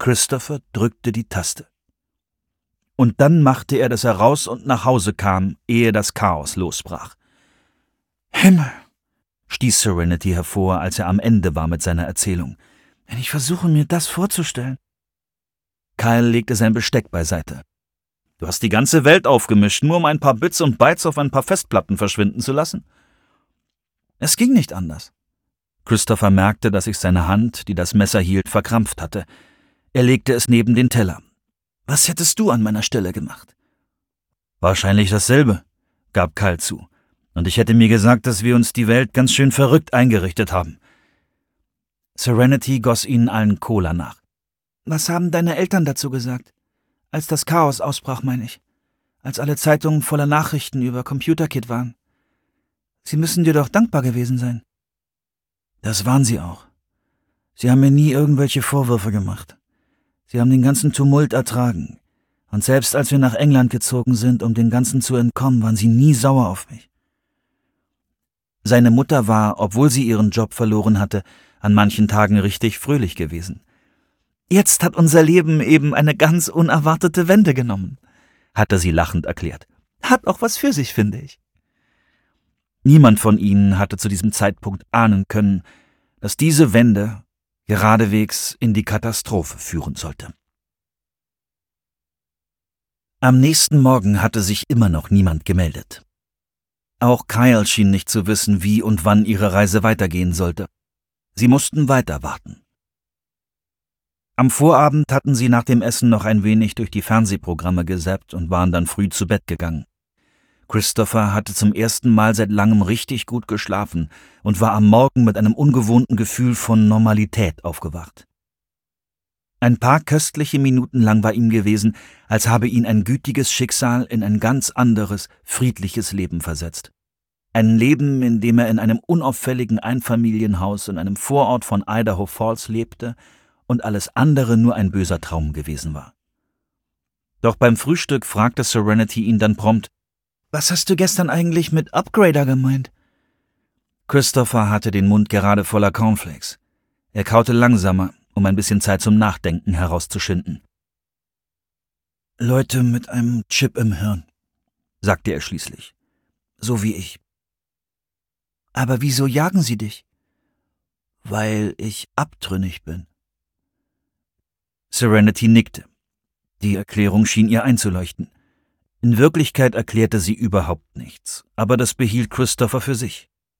Christopher drückte die Taste. Und dann machte er, dass er raus und nach Hause kam, ehe das Chaos losbrach. »Himmel«, stieß Serenity hervor, als er am Ende war mit seiner Erzählung. »Wenn ich versuche, mir das vorzustellen.« Kyle legte sein Besteck beiseite. »Du hast die ganze Welt aufgemischt, nur um ein paar Bits und Bytes auf ein paar Festplatten verschwinden zu lassen?« »Es ging nicht anders.« Christopher merkte, dass sich seine Hand, die das Messer hielt, verkrampft hatte. Er legte es neben den Teller. »Was hättest du an meiner Stelle gemacht?« »Wahrscheinlich dasselbe«, gab Kyle zu. »Und ich hätte mir gesagt, dass wir uns die Welt ganz schön verrückt eingerichtet haben.« Serenity goss ihnen allen Cola nach. »Was haben deine Eltern dazu gesagt? Als das Chaos ausbrach, meine ich. Als alle Zeitungen voller Nachrichten über Computer Kid waren. Sie müssen dir doch dankbar gewesen sein.« »Das waren sie auch. Sie haben mir nie irgendwelche Vorwürfe gemacht. Sie haben den ganzen Tumult ertragen. Und selbst als wir nach England gezogen sind, um dem Ganzen zu entkommen, waren sie nie sauer auf mich.« Seine Mutter war, obwohl sie ihren Job verloren hatte, an manchen Tagen richtig fröhlich gewesen. »Jetzt hat unser Leben eben eine ganz unerwartete Wende genommen«, hatte sie lachend erklärt. »Hat auch was für sich, finde ich.« Niemand von ihnen hatte zu diesem Zeitpunkt ahnen können, dass diese Wende geradewegs in die Katastrophe führen sollte. Am nächsten Morgen hatte sich immer noch niemand gemeldet. Auch Kyle schien nicht zu wissen, wie und wann ihre Reise weitergehen sollte. Sie mussten weiter warten. Am Vorabend hatten sie nach dem Essen noch ein wenig durch die Fernsehprogramme gesappt und waren dann früh zu Bett gegangen. Christopher hatte zum ersten Mal seit langem richtig gut geschlafen und war am Morgen mit einem ungewohnten Gefühl von Normalität aufgewacht. Ein paar köstliche Minuten lang war ihm gewesen, als habe ihn ein gütiges Schicksal in ein ganz anderes, friedliches Leben versetzt. Ein Leben, in dem er in einem unauffälligen Einfamilienhaus in einem Vorort von Idaho Falls lebte und alles andere nur ein böser Traum gewesen war. Doch beim Frühstück fragte Serenity ihn dann prompt: »Was hast du gestern eigentlich mit Upgrader gemeint?« Christopher hatte den Mund gerade voller Cornflakes. Er kaute langsamer, um ein bisschen Zeit zum Nachdenken herauszuschinden. »Leute mit einem Chip im Hirn«, sagte er schließlich. »So wie ich.« »Aber wieso jagen sie dich?« »Weil ich abtrünnig bin.« Serenity nickte. Die Erklärung schien ihr einzuleuchten. In Wirklichkeit erklärte sie überhaupt nichts, aber das behielt Christopher für sich.